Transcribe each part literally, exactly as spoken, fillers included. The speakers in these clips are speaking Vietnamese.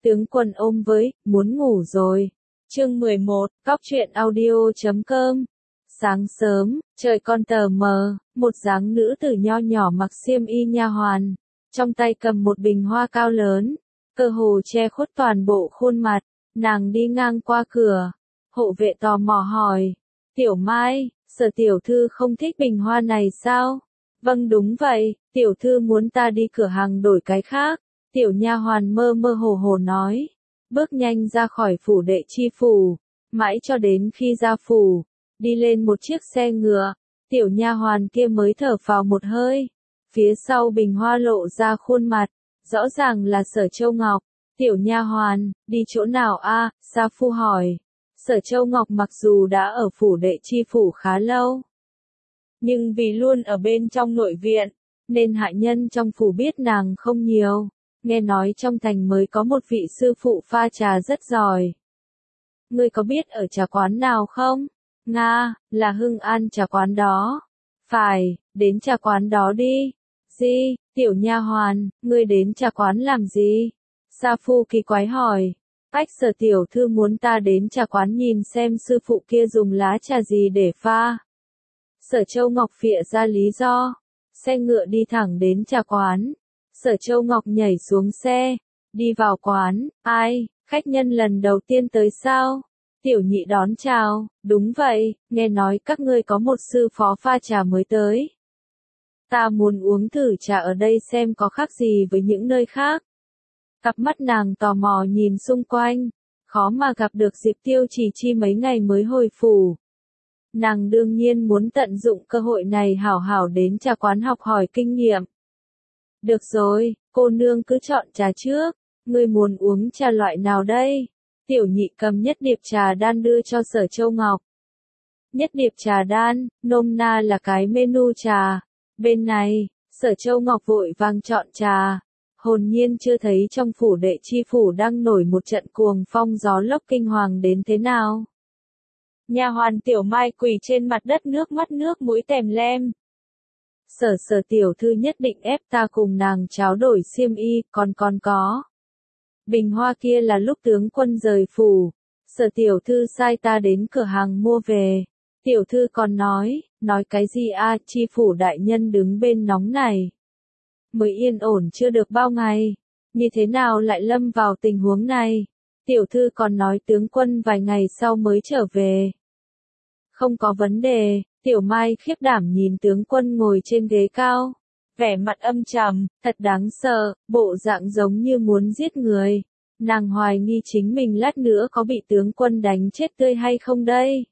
Tướng quân ôm với, muốn ngủ rồi. Chương mười một, Cóc truyện audio chấm com. Sáng sớm, trời còn tờ mờ, một dáng nữ tử nho nhỏ mặc xiêm y nha hoàn, trong tay cầm một bình hoa cao lớn, cơ hồ che khuất toàn bộ khuôn mặt, nàng đi ngang qua cửa, hộ vệ tò mò hỏi, Tiểu Mai, Sở tiểu thư không thích bình hoa này sao? Vâng đúng vậy, tiểu thư muốn ta đi cửa hàng đổi cái khác. Tiểu nha hoàn mơ mơ hồ hồ nói, bước nhanh ra khỏi phủ đệ chi phủ, mãi cho đến khi ra phủ, đi lên một chiếc xe ngựa, tiểu nha hoàn kia mới thở phào một hơi, phía sau bình hoa lộ ra khuôn mặt, rõ ràng là Sở Châu Ngọc. Tiểu nha hoàn, đi chỗ nào a? Sa phu hỏi. Sở Châu Ngọc mặc dù đã ở phủ đệ chi phủ khá lâu, nhưng vì luôn ở bên trong nội viện, nên hạ nhân trong phủ biết nàng không nhiều. Nghe nói trong thành mới có một vị sư phụ pha trà rất giỏi. Ngươi có biết ở trà quán nào không? Nga, là Hưng An trà quán đó. Phải, đến trà quán đó đi. Gì, tiểu nha hoàn, ngươi đến trà quán làm gì? Sa phu kỳ quái hỏi. Bách Sở tiểu thư muốn ta đến trà quán nhìn xem sư phụ kia dùng lá trà gì để pha. Sở Châu Ngọc phịa ra lý do. Xe ngựa đi thẳng đến trà quán. Sở Châu Ngọc nhảy xuống xe, đi vào quán, ai, khách nhân lần đầu tiên tới sao? Tiểu nhị đón chào, đúng vậy, nghe nói các ngươi có một sư phó pha trà mới tới. Ta muốn uống thử trà ở đây xem có khác gì với những nơi khác. Cặp mắt nàng tò mò nhìn xung quanh, khó mà gặp được Diệp Tiêu Chỉ Chi mấy ngày mới hồi phủ. Nàng đương nhiên muốn tận dụng cơ hội này hảo hảo đến trà quán học hỏi kinh nghiệm. Được rồi, cô nương cứ chọn trà trước, ngươi muốn uống trà loại nào đây? Tiểu nhị cầm nhất điệp trà đan đưa cho Sở Châu Ngọc. Nhất điệp trà đan, nôm na là cái menu trà. Bên này, Sở Châu Ngọc vội vàng chọn trà. Hồn nhiên chưa thấy trong phủ đệ chi phủ đang nổi một trận cuồng phong gió lốc kinh hoàng đến thế nào. Nha hoàn Tiểu Mai quỳ trên mặt đất nước mắt nước mũi tèm lem. Sở Sở tiểu thư nhất định ép ta cùng nàng tráo đổi xiêm y, còn còn có. Bình hoa kia là lúc tướng quân rời phủ, Sở tiểu thư sai ta đến cửa hàng mua về. Tiểu thư còn nói, nói cái gì a? Chi phủ đại nhân đứng bên nóng này. Mới yên ổn chưa được bao ngày, như thế nào lại lâm vào tình huống này? Tiểu thư còn nói tướng quân vài ngày sau mới trở về. Không có vấn đề. Tiểu Mai khiếp đảm nhìn tướng quân ngồi trên ghế cao, vẻ mặt âm trầm, thật đáng sợ, bộ dạng giống như muốn giết người. Nàng hoài nghi chính mình lát nữa có bị tướng quân đánh chết tươi hay không đây.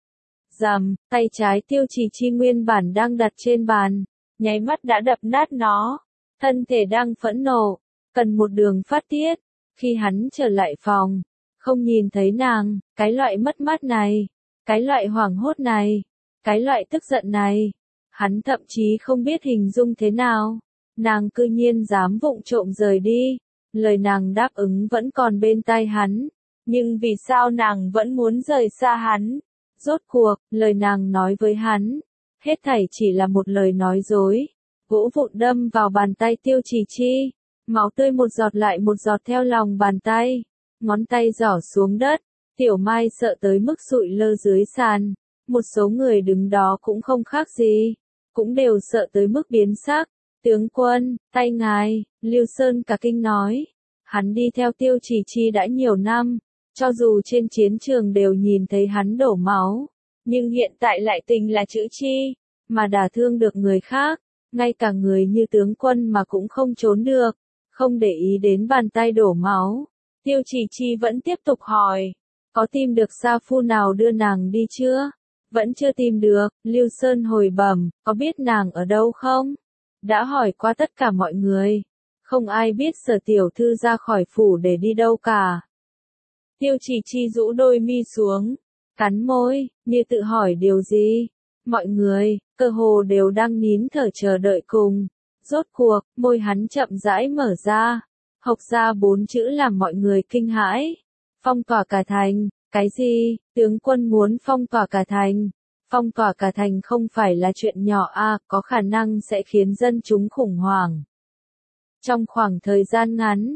Rầm, tay trái Tiêu Chỉ Chi nguyên bản đang đặt trên bàn, nháy mắt đã đập nát nó, thân thể đang phẫn nộ, cần một đường phát tiết. Khi hắn trở lại phòng, không nhìn thấy nàng, cái loại mất mát này, cái loại hoảng hốt này, cái loại tức giận này, hắn thậm chí không biết hình dung thế nào. Nàng cư nhiên dám vụng trộm rời đi, lời nàng đáp ứng vẫn còn bên tai hắn, nhưng vì sao nàng vẫn muốn rời xa hắn? Rốt cuộc, lời nàng nói với hắn, hết thảy chỉ là một lời nói dối. Gỗ vụn đâm vào bàn tay Tiêu Chỉ Chi, máu tươi một giọt lại một giọt theo lòng bàn tay, ngón tay giỏ xuống đất. Tiểu Mai sợ tới mức sụi lơ dưới sàn. Một số người đứng đó cũng không khác gì, cũng đều sợ tới mức biến sắc. Tướng quân, tay ngài, Lưu Sơn cả kinh nói. Hắn đi theo Tiêu Chỉ Chi đã nhiều năm, cho dù trên chiến trường đều nhìn thấy hắn đổ máu, nhưng hiện tại lại tình là chữ chi, mà đả thương được người khác, ngay cả người như tướng quân mà cũng không trốn được, không để ý đến bàn tay đổ máu. Tiêu Chỉ Chi vẫn tiếp tục hỏi, có tìm được sa phu nào đưa nàng đi chưa? Vẫn chưa tìm được. Lưu Sơn hồi bẩm, có biết nàng ở đâu không? Đã hỏi qua tất cả mọi người, không ai biết Sở tiểu thư ra khỏi phủ để đi đâu cả. Tiêu Chỉ Chi rũ đôi mi xuống, cắn môi, như tự hỏi điều gì. Mọi người, cơ hồ đều đang nín thở chờ đợi cùng. Rốt cuộc, môi hắn chậm rãi mở ra, hộc ra bốn chữ làm mọi người kinh hãi. Phong tỏa cả thành. Cái gì? Tướng quân muốn phong tỏa cả thành? Phong tỏa cả thành không phải là chuyện nhỏ a, có khả năng sẽ khiến dân chúng khủng hoảng. Trong khoảng thời gian ngắn,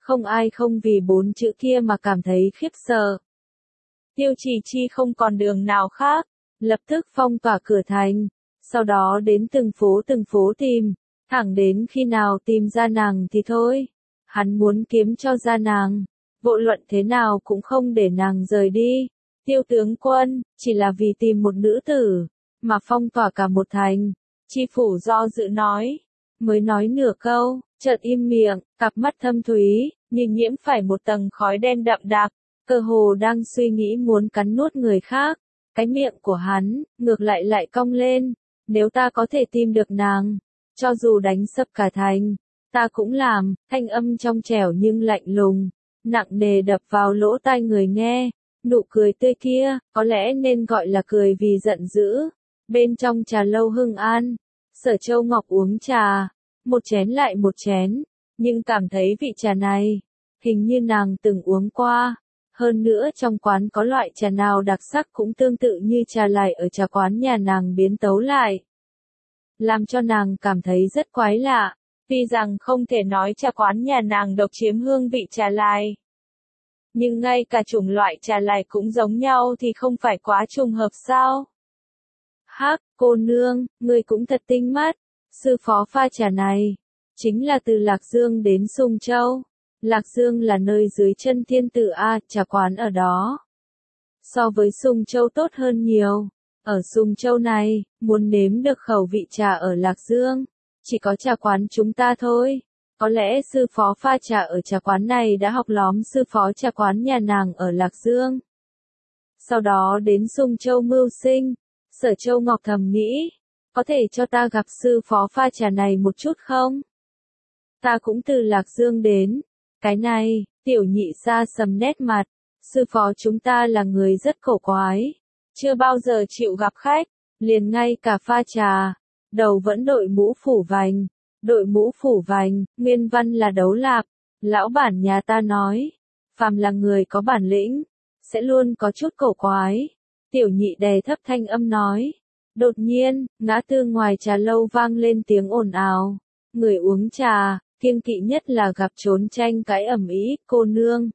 Không ai không vì bốn chữ kia mà cảm thấy khiếp sợ. Tiêu Chỉ Chi không còn đường nào khác, lập tức phong tỏa cửa thành, sau đó đến từng phố từng phố tìm, thẳng đến khi nào tìm ra nàng thì thôi. Hắn muốn kiếm cho ra nàng, vô luận thế nào cũng không để nàng rời đi. Tiêu tướng quân, chỉ là vì tìm một nữ tử, mà phong tỏa cả một thành. Chi phủ do dự nói, mới nói nửa câu, chợt im miệng, cặp mắt thâm thúy, như nhiễm phải một tầng khói đen đậm đặc, cơ hồ đang suy nghĩ muốn cắn nuốt người khác. Cái miệng của hắn, ngược lại lại cong lên, nếu ta có thể tìm được nàng, cho dù đánh sập cả thành, ta cũng làm. Thanh âm trong trẻo nhưng lạnh lùng, nặng nề đập vào lỗ tai người nghe. Nụ cười tươi kia, có lẽ nên gọi là cười vì giận dữ. Bên trong trà lâu Hưng An, Sở Châu Ngọc uống trà, một chén lại một chén, nhưng cảm thấy vị trà này, hình như nàng từng uống qua. Hơn nữa trong quán có loại trà nào đặc sắc cũng tương tự như trà lại ở trà quán nhà nàng biến tấu lại. Làm cho nàng cảm thấy rất quái lạ, tuy rằng không thể nói trà quán nhà nàng độc chiếm hương vị trà lai. Nhưng ngay cả chủng loại trà lai cũng giống nhau thì không phải quá trùng hợp sao? Hắc, cô nương, ngươi cũng thật tinh mắt, sư phó pha trà này, chính là từ Lạc Dương đến Sùng Châu. Lạc Dương là nơi dưới chân thiên tử A, trà quán ở đó. So với Sùng Châu tốt hơn nhiều. Ở Sùng Châu này, muốn nếm được khẩu vị trà ở Lạc Dương, chỉ có trà quán chúng ta thôi. Có lẽ sư phó pha trà ở trà quán này đã học lóm sư phó trà quán nhà nàng ở Lạc Dương. Sau đó đến Sùng Châu mưu sinh, Sở Châu Ngọc thầm nghĩ, có thể cho ta gặp sư phó pha trà này một chút không? Ta cũng từ Lạc Dương đến. Cái này, tiểu nhị xa sầm nét mặt, sư phó chúng ta là người rất cổ quái, chưa bao giờ chịu gặp khách, liền ngay cả pha trà, đầu vẫn đội mũ phủ vành, đội mũ phủ vành, nguyên văn là đấu lạp, lão bản nhà ta nói, phàm là người có bản lĩnh, sẽ luôn có chút cổ quái, tiểu nhị đè thấp thanh âm nói, đột nhiên, ngã tư ngoài trà lâu vang lên tiếng ồn ào, người uống trà, kiêng kỵ nhất là gặp trốn tranh cãi ầm ĩ, cô nương.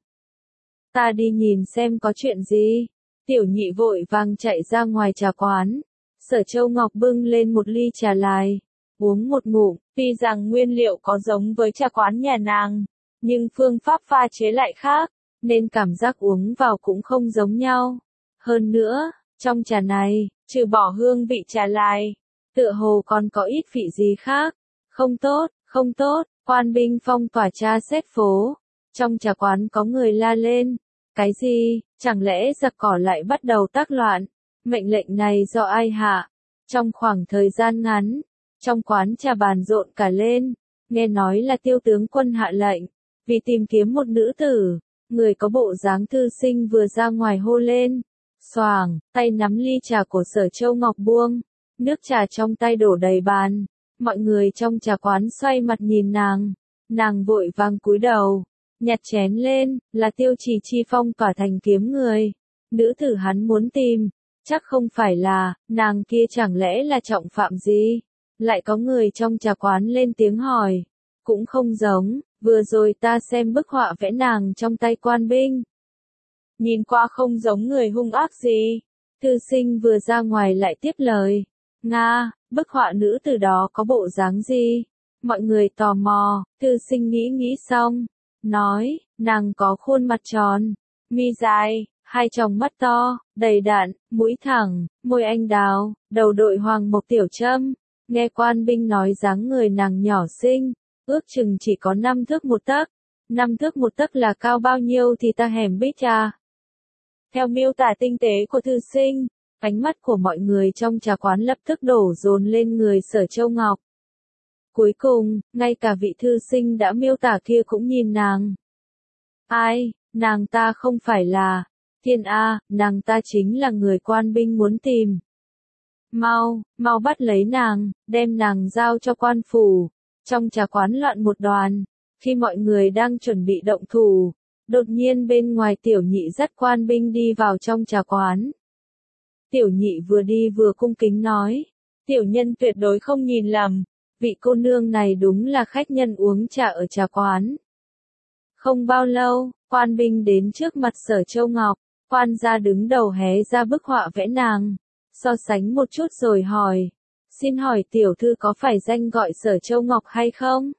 Ta đi nhìn xem có chuyện gì. Tiểu nhị vội vàng chạy ra ngoài trà quán. Sở Châu Ngọc bưng lên một ly trà lai, uống một ngụm, tuy rằng nguyên liệu có giống với trà quán nhà nàng, nhưng phương pháp pha chế lại khác, nên cảm giác uống vào cũng không giống nhau. Hơn nữa, trong trà này, trừ bỏ hương vị trà lai, tựa hồ còn có ít vị gì khác. Không tốt, không tốt. Quan binh phong tỏa tra xét phố, trong trà quán có người la lên, cái gì, chẳng lẽ giặc cỏ lại bắt đầu tác loạn, mệnh lệnh này do ai hạ? Trong khoảng thời gian ngắn, trong quán trà bàn rộn cả lên, nghe nói là Tiêu tướng quân hạ lệnh, vì tìm kiếm một nữ tử, người có bộ dáng thư sinh vừa ra ngoài hô lên, xoàng, tay nắm ly trà của Sở Châu Ngọc buông, nước trà trong tay đổ đầy bàn. Mọi người trong trà quán xoay mặt nhìn nàng, nàng vội vàng cúi đầu, nhặt chén lên, là Tiêu Chỉ Chi phong tỏa thành kiếm người. Nữ tử hắn muốn tìm, chắc không phải là, nàng kia chẳng lẽ là trọng phạm gì? Lại có người trong trà quán lên tiếng hỏi, cũng không giống, vừa rồi ta xem bức họa vẽ nàng trong tay quan binh. Nhìn qua không giống người hung ác gì. Thư sinh vừa ra ngoài lại tiếp lời, Nga, bức họa nữ từ đó có bộ dáng gì? Mọi người tò mò, thư sinh nghĩ nghĩ xong, nói, nàng có khuôn mặt tròn, mi dài, hai tròng mắt to, đầy đặn, mũi thẳng, môi anh đào, đầu đội hoàng mộc tiểu trâm. Nghe quan binh nói dáng người nàng nhỏ xinh, ước chừng chỉ có năm thước một tấc. Năm thước một tấc là cao bao nhiêu thì ta hẻm biết à? Theo miêu tả tinh tế của thư sinh, ánh mắt của mọi người trong trà quán lập tức đổ dồn lên người Sở Châu Ngọc. Cuối cùng, ngay cả vị thư sinh đã miêu tả kia cũng nhìn nàng. Ai, nàng ta không phải là, thiên A, nàng ta chính là người quan binh muốn tìm. Mau, mau bắt lấy nàng, đem nàng giao cho quan phủ. Trong trà quán loạn một đoàn, khi mọi người đang chuẩn bị động thủ, đột nhiên bên ngoài tiểu nhị dắt quan binh đi vào trong trà quán. Tiểu nhị vừa đi vừa cung kính nói, tiểu nhân tuyệt đối không nhìn lầm, vị cô nương này đúng là khách nhân uống trà ở trà quán. Không bao lâu, quan binh đến trước mặt Sở Châu Ngọc, quan gia đứng đầu hé ra bức họa vẽ nàng, so sánh một chút rồi hỏi, xin hỏi tiểu thư có phải danh gọi Sở Châu Ngọc hay không?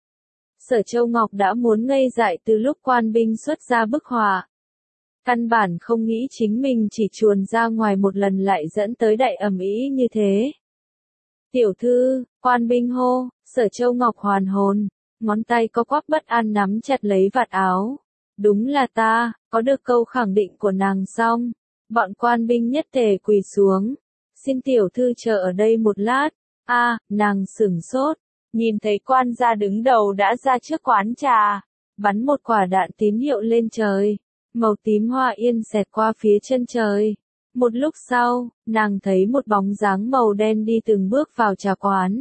Sở Châu Ngọc đã muốn ngây dại từ lúc quan binh xuất ra bức họa. Căn bản không nghĩ chính mình chỉ chuồn ra ngoài một lần lại dẫn tới đại ầm ĩ như thế. Tiểu thư, quan binh hô, Sở Châu Ngọc hoàn hồn, ngón tay có quắp bất an nắm chặt lấy vạt áo. Đúng là ta, có được câu khẳng định của nàng xong. Bọn quan binh nhất tề quỳ xuống. Xin tiểu thư chờ ở đây một lát. A, à, nàng sửng sốt. Nhìn thấy quan gia đứng đầu đã ra trước quán trà. Bắn một quả đạn tín hiệu lên trời. Màu tím hoa yên xẹt qua phía chân trời. Một lúc sau, nàng thấy một bóng dáng màu đen đi từng bước vào trà quán.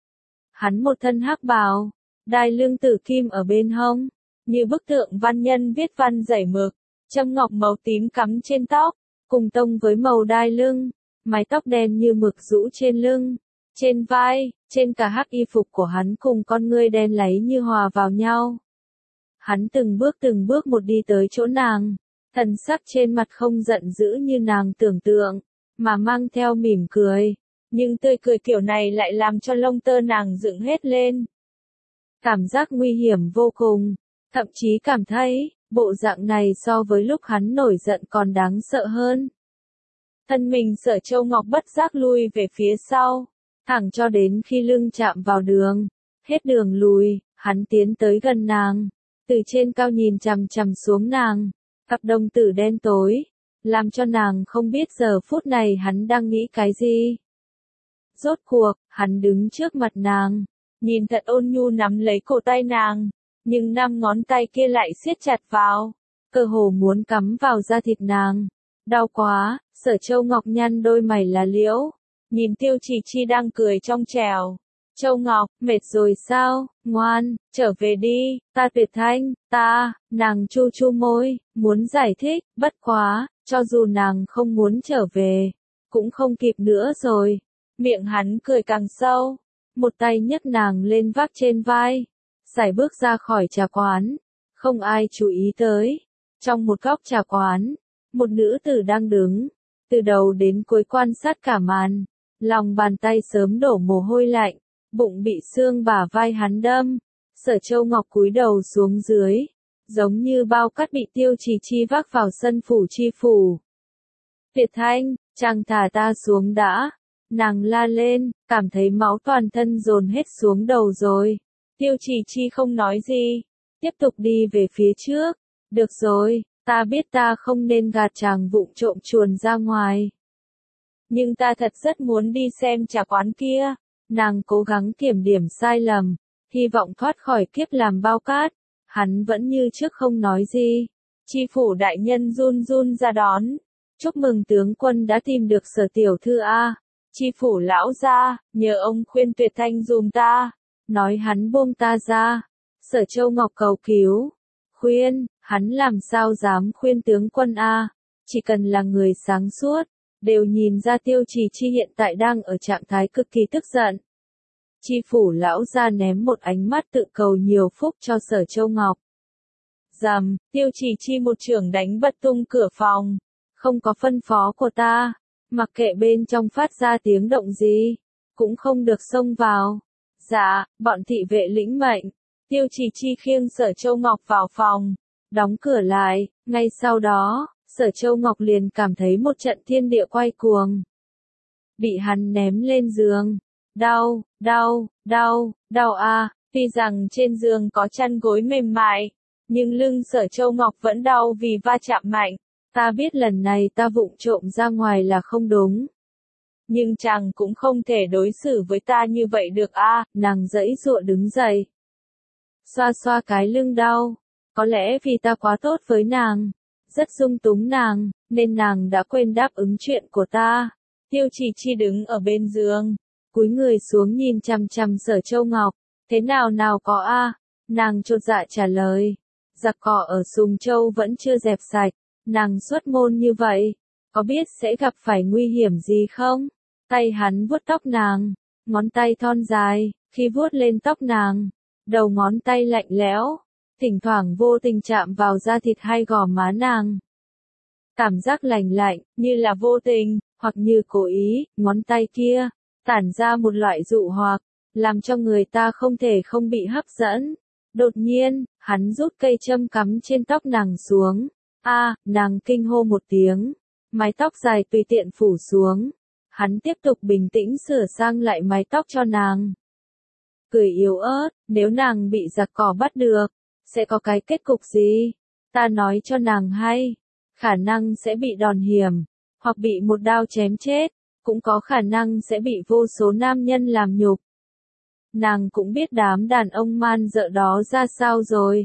Hắn một thân hắc bào, đai lưng tử kim ở bên hông, như bức tượng văn nhân viết văn dảy mực, châm ngọc màu tím cắm trên tóc, cùng tông với màu đai lưng, mái tóc đen như mực rũ trên lưng, trên vai, trên cả hắc y phục của hắn cùng con ngươi đen láy như hòa vào nhau. Hắn từng bước từng bước một đi tới chỗ nàng, thần sắc trên mặt không giận dữ như nàng tưởng tượng, mà mang theo mỉm cười, nhưng tươi cười kiểu này lại làm cho lông tơ nàng dựng hết lên. Cảm giác nguy hiểm vô cùng, thậm chí cảm thấy, bộ dạng này so với lúc hắn nổi giận còn đáng sợ hơn. Thân mình Sở Châu Ngọc bất giác lui về phía sau, thẳng cho đến khi lưng chạm vào đường, hết đường lùi, hắn tiến tới gần nàng, từ trên cao nhìn chằm chằm xuống nàng, cặp đồng tử đen tối, làm cho nàng không biết giờ phút này hắn đang nghĩ cái gì. Rốt cuộc, hắn đứng trước mặt nàng, nhìn thật ôn nhu nắm lấy cổ tay nàng, nhưng năm ngón tay kia lại siết chặt vào, cơ hồ muốn cắm vào da thịt nàng. Đau quá, Sở Châu Ngọc nhăn đôi mày lá liễu, nhìn Tiêu Chỉ Chi đang cười trong trẻo. Châu Ngọc, mệt rồi sao, ngoan, trở về đi, ta Tuyệt Thanh, ta, nàng chu chu môi, muốn giải thích, bất quá, cho dù nàng không muốn trở về, cũng không kịp nữa rồi. Miệng hắn cười càng sâu, một tay nhấc nàng lên vác trên vai, sải bước ra khỏi trà quán, không ai chú ý tới. Trong một góc trà quán, một nữ tử đang đứng, từ đầu đến cuối quan sát cả màn, lòng bàn tay sớm đổ mồ hôi lạnh, bụng bị xương bả vai hắn đâm. Sở Châu Ngọc cúi đầu xuống dưới, giống như bao cát bị Tiêu Chỉ Chi vác vào sân phủ chi phủ. Tuyệt Thanh, chàng thả ta xuống đã. Nàng la lên, cảm thấy máu toàn thân dồn hết xuống đầu rồi. Tiêu Chỉ Chi không nói gì, tiếp tục đi về phía trước. Được rồi, ta biết ta không nên gạt chàng vụng trộm chuồn ra ngoài. Nhưng ta thật rất muốn đi xem trà quán kia. Nàng cố gắng kiểm điểm sai lầm, hy vọng thoát khỏi kiếp làm bao cát. Hắn vẫn như trước không nói gì. Chi phủ đại nhân run run ra đón. Chúc mừng tướng quân đã tìm được Sở tiểu thư a. Chi phủ lão gia, nhờ ông khuyên Tuyệt Thanh dùm ta. Nói hắn buông ta ra. Sở Châu Ngọc cầu cứu. Khuyên, hắn làm sao dám khuyên tướng quân a? Chỉ cần là người sáng suốt, đều nhìn ra Tiêu Chỉ Chi hiện tại đang ở trạng thái cực kỳ tức giận. Chi phủ lão gia ném một ánh mắt tự cầu nhiều phúc cho Sở Châu Ngọc. Dầm, Tiêu Chỉ Chi một chưởng đánh bật tung cửa phòng. Không có phân phó của ta, mặc kệ bên trong phát ra tiếng động gì, cũng không được xông vào. Dạ, bọn thị vệ lĩnh mệnh. Tiêu Chỉ Chi khiêng Sở Châu Ngọc vào phòng, đóng cửa lại. Ngay sau đó, Sở Châu Ngọc liền cảm thấy một trận thiên địa quay cuồng. Bị hắn ném lên giường. Đau, đau, đau, đau a. Tuy rằng trên giường có chăn gối mềm mại, nhưng lưng Sở Châu Ngọc vẫn đau vì va chạm mạnh. Ta biết lần này ta vụng trộm ra ngoài là không đúng. Nhưng chàng cũng không thể đối xử với ta như vậy được a. À, nàng giãy giụa đứng dậy. Xoa xoa cái lưng đau. Có lẽ vì ta quá tốt với nàng, rất dung túng nàng, nên nàng đã quên đáp ứng chuyện của ta. Tiêu Chỉ Chi đứng ở bên giường, cúi người xuống nhìn chằm chằm Sở Châu Ngọc. Thế nào nào có a? À? Nàng chột dạ trả lời. Giặc cỏ ở Sùng Châu vẫn chưa dẹp sạch. Nàng xuất môn như vậy, có biết sẽ gặp phải nguy hiểm gì không? Tay hắn vuốt tóc nàng, ngón tay thon dài, khi vuốt lên tóc nàng, đầu ngón tay lạnh lẽo, thỉnh thoảng vô tình chạm vào da thịt hay gò má nàng. Cảm giác lành lạnh, như là vô tình, hoặc như cố ý, ngón tay kia, tản ra một loại dụ hoặc, làm cho người ta không thể không bị hấp dẫn. Đột nhiên, hắn rút cây châm cắm trên tóc nàng xuống. A, nàng kinh hô một tiếng. Mái tóc dài tùy tiện phủ xuống. Hắn tiếp tục bình tĩnh sửa sang lại mái tóc cho nàng. Cười yếu ớt, nếu nàng bị giặc cỏ bắt được, sẽ có cái kết cục gì? Ta nói cho nàng hay, khả năng sẽ bị đòn hiểm, hoặc bị một đao chém chết, cũng có khả năng sẽ bị vô số nam nhân làm nhục. Nàng cũng biết đám đàn ông man dợ đó ra sao rồi.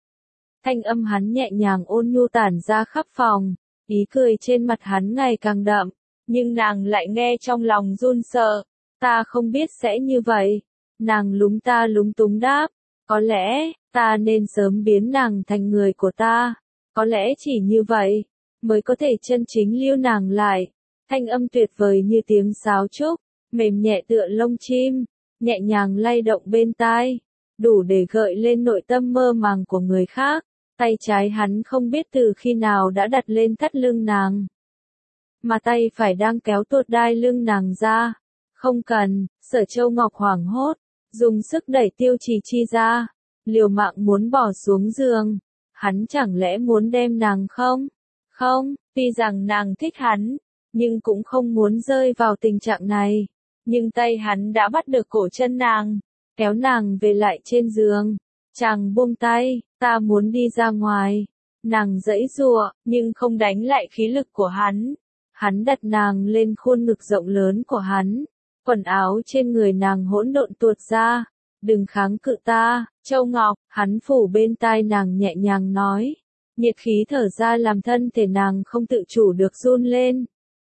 Thanh âm hắn nhẹ nhàng ôn nhu tản ra khắp phòng, ý cười trên mặt hắn ngày càng đậm, nhưng nàng lại nghe trong lòng run sợ. Ta không biết sẽ như vậy. Nàng lúng ta lúng túng đáp, có lẽ, ta nên sớm biến nàng thành người của ta. Có lẽ chỉ như vậy, mới có thể chân chính lưu nàng lại. Thanh âm tuyệt vời như tiếng sáo trúc, mềm nhẹ tựa lông chim, nhẹ nhàng lay động bên tai, đủ để gợi lên nội tâm mơ màng của người khác. Tay trái hắn không biết từ khi nào đã đặt lên thắt lưng nàng, mà tay phải đang kéo tuột đai lưng nàng ra. Không cần, Sở Châu Ngọc hoảng hốt, dùng sức đẩy Tiêu Trì Chi ra, liều mạng muốn bỏ xuống giường. Hắn chẳng lẽ muốn đem nàng không? Không, tuy rằng nàng thích hắn, nhưng cũng không muốn rơi vào tình trạng này. Nhưng tay hắn đã bắt được cổ chân nàng, kéo nàng về lại trên giường. Chàng buông tay, ta muốn đi ra ngoài. Nàng giãy giụa, nhưng không đánh lại khí lực của hắn. Hắn đặt nàng lên khuôn ngực rộng lớn của hắn. Quần áo trên người nàng hỗn độn tuột ra. Đừng kháng cự ta, Châu Ngọc, hắn phủ bên tai nàng nhẹ nhàng nói. Nhiệt khí thở ra làm thân thể nàng không tự chủ được run lên.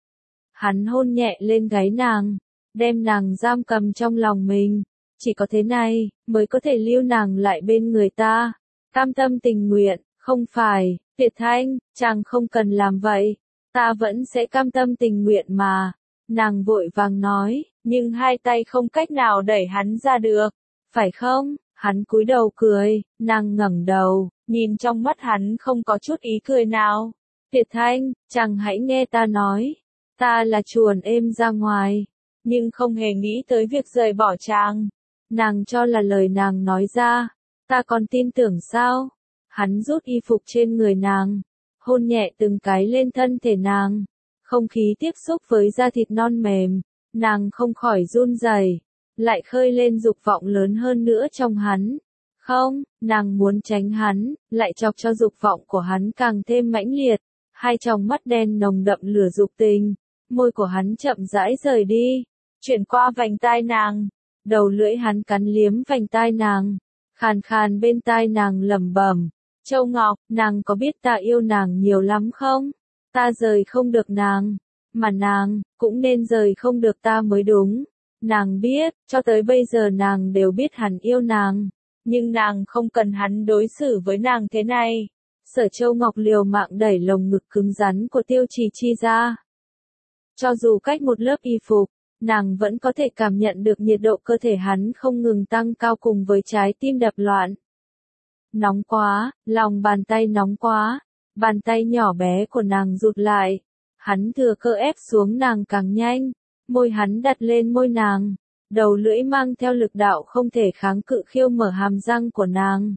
Hắn hôn nhẹ lên gáy nàng, đem nàng giam cầm trong lòng mình. Chỉ có thế này, mới có thể lưu nàng lại bên người ta. Cam tâm tình nguyện, không phải, Tuyệt Thanh, chàng không cần làm vậy. Ta vẫn sẽ cam tâm tình nguyện mà. Nàng vội vàng nói, nhưng hai tay không cách nào đẩy hắn ra được. Phải không? Hắn cúi đầu cười, nàng ngẩng đầu, nhìn trong mắt hắn không có chút ý cười nào. Tuyệt Thanh, chàng hãy nghe ta nói. Ta là chuồn êm ra ngoài, nhưng không hề nghĩ tới việc rời bỏ chàng. Nàng cho là lời nàng nói ra, ta còn tin tưởng sao? Hắn rút y phục trên người nàng, hôn nhẹ từng cái lên thân thể nàng. Không khí tiếp xúc với da thịt non mềm, nàng không khỏi run rẩy, lại khơi lên dục vọng lớn hơn nữa trong hắn. Không, nàng muốn tránh hắn, lại chọc cho dục vọng của hắn càng thêm mãnh liệt. Hai tròng mắt đen nồng đậm lửa dục tình, môi của hắn chậm rãi rời đi, chuyển qua vành tai nàng. Đầu lưỡi hắn cắn liếm vành tai nàng, khàn khàn bên tai nàng lẩm bẩm, Châu Ngọc, nàng có biết ta yêu nàng nhiều lắm không? Ta rời không được nàng, mà nàng, cũng nên rời không được ta mới đúng. Nàng biết, cho tới bây giờ nàng đều biết hắn yêu nàng, nhưng nàng không cần hắn đối xử với nàng thế này. Sở Châu Ngọc liều mạng đẩy lồng ngực cứng rắn của Tiêu Trì Chi ra. Cho dù cách một lớp y phục, nàng vẫn có thể cảm nhận được nhiệt độ cơ thể hắn không ngừng tăng cao cùng với trái tim đập loạn. Nóng quá, lòng bàn tay nóng quá, bàn tay nhỏ bé của nàng rụt lại. Hắn thừa cơ ép xuống nàng càng nhanh, môi hắn đặt lên môi nàng, đầu lưỡi mang theo lực đạo không thể kháng cự khiêu mở hàm răng của nàng.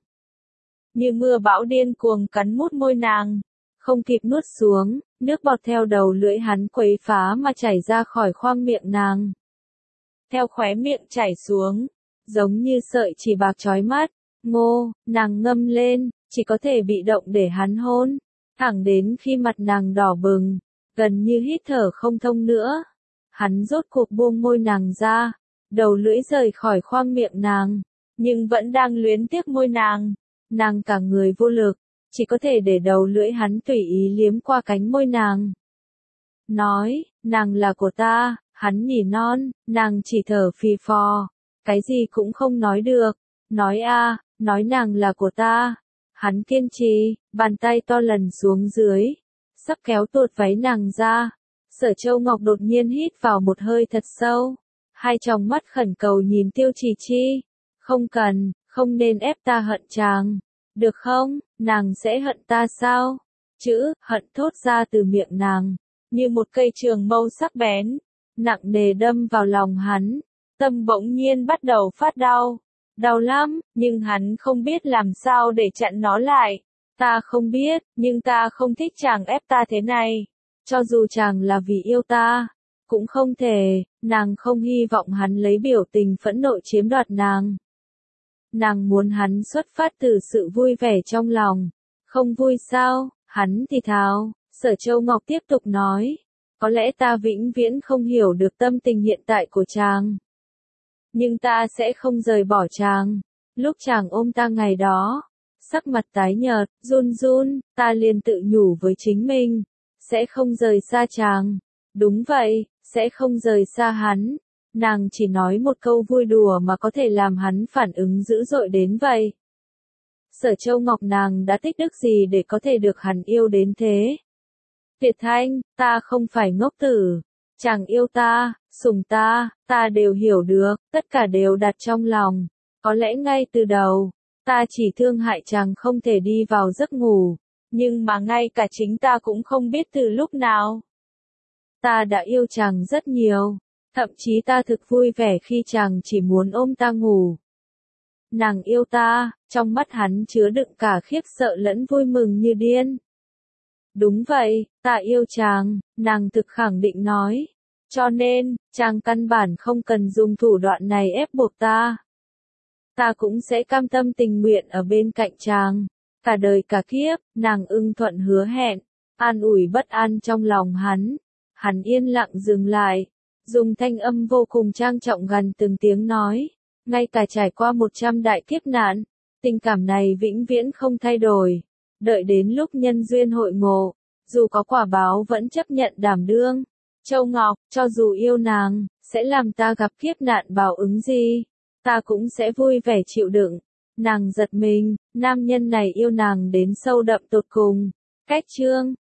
Như mưa bão điên cuồng cắn mút môi nàng, không kịp nuốt xuống, nước bọt theo đầu lưỡi hắn quấy phá mà chảy ra khỏi khoang miệng nàng. Theo khóe miệng chảy xuống, giống như sợi chỉ bạc chói mắt, ngô, nàng ngâm lên, chỉ có thể bị động để hắn hôn, thẳng đến khi mặt nàng đỏ bừng, gần như hít thở không thông nữa. Hắn rốt cuộc buông môi nàng ra, đầu lưỡi rời khỏi khoang miệng nàng, nhưng vẫn đang luyến tiếc môi nàng. Nàng cả người vô lực, chỉ có thể để đầu lưỡi hắn tùy ý liếm qua cánh môi nàng. Nói, nàng là của ta, hắn nỉ non, nàng chỉ thở phì phò, cái gì cũng không nói được. Nói a, nói nàng là của ta. Hắn kiên trì, bàn tay to lần xuống dưới, sắp kéo tuột váy nàng ra. Sở Châu Ngọc đột nhiên hít vào một hơi thật sâu, hai tròng mắt khẩn cầu nhìn Tiêu Trì Chi. Không cần, không nên ép ta hận chàng. được không, nàng sẽ hận ta sao? Chữ hận thốt ra từ miệng nàng, như một cây trường mâu sắc bén, nặng nề đâm vào lòng hắn, tâm bỗng nhiên bắt đầu phát đau, đau lắm, nhưng hắn không biết làm sao để chặn nó lại. Ta không biết, nhưng ta không thích chàng ép ta thế này, cho dù chàng là vì yêu ta, cũng không thể, nàng không hy vọng hắn lấy biểu tình phẫn nộ chiếm đoạt nàng. Nàng muốn hắn xuất phát từ sự vui vẻ trong lòng, không vui sao, hắn thì thào. Sở Châu Ngọc tiếp tục nói, có lẽ ta vĩnh viễn không hiểu được tâm tình hiện tại của chàng. Nhưng ta sẽ không rời bỏ chàng. Lúc chàng ôm ta ngày đó, sắc mặt tái nhợt, run run, ta liền tự nhủ với chính mình, sẽ không rời xa chàng. Đúng vậy, sẽ không rời xa hắn. Nàng chỉ nói một câu vui đùa mà có thể làm hắn phản ứng dữ dội đến vậy. Sở Châu Ngọc nàng đã tích đức gì để có thể được hắn yêu đến thế? Tuyệt Thanh, ta không phải ngốc tử. Chàng yêu ta, sủng ta, ta đều hiểu được, tất cả đều đặt trong lòng. Có lẽ ngay từ đầu, ta chỉ thương hại chàng không thể đi vào giấc ngủ, nhưng mà ngay cả chính ta cũng không biết từ lúc nào. Ta đã yêu chàng rất nhiều, thậm chí ta thực vui vẻ khi chàng chỉ muốn ôm ta ngủ. Nàng yêu ta, trong mắt hắn chứa đựng cả khiếp sợ lẫn vui mừng như điên. Đúng vậy, ta yêu chàng, nàng thực khẳng định nói. Cho nên, chàng căn bản không cần dùng thủ đoạn này ép buộc ta. Ta cũng sẽ cam tâm tình nguyện ở bên cạnh chàng. Cả đời cả kiếp, nàng ưng thuận hứa hẹn, an ủi bất an trong lòng hắn. Hắn yên lặng dừng lại, dùng thanh âm vô cùng trang trọng gần từng tiếng nói. Ngay cả trải qua một trăm đại kiếp nạn, tình cảm này vĩnh viễn không thay đổi. Đợi đến lúc nhân duyên hội ngộ, dù có quả báo vẫn chấp nhận đảm đương. Châu Ngọc, cho dù yêu nàng, sẽ làm ta gặp kiếp nạn báo ứng gì, ta cũng sẽ vui vẻ chịu đựng. Nàng giật mình, nam nhân này yêu nàng đến sâu đậm tột cùng. Cách chương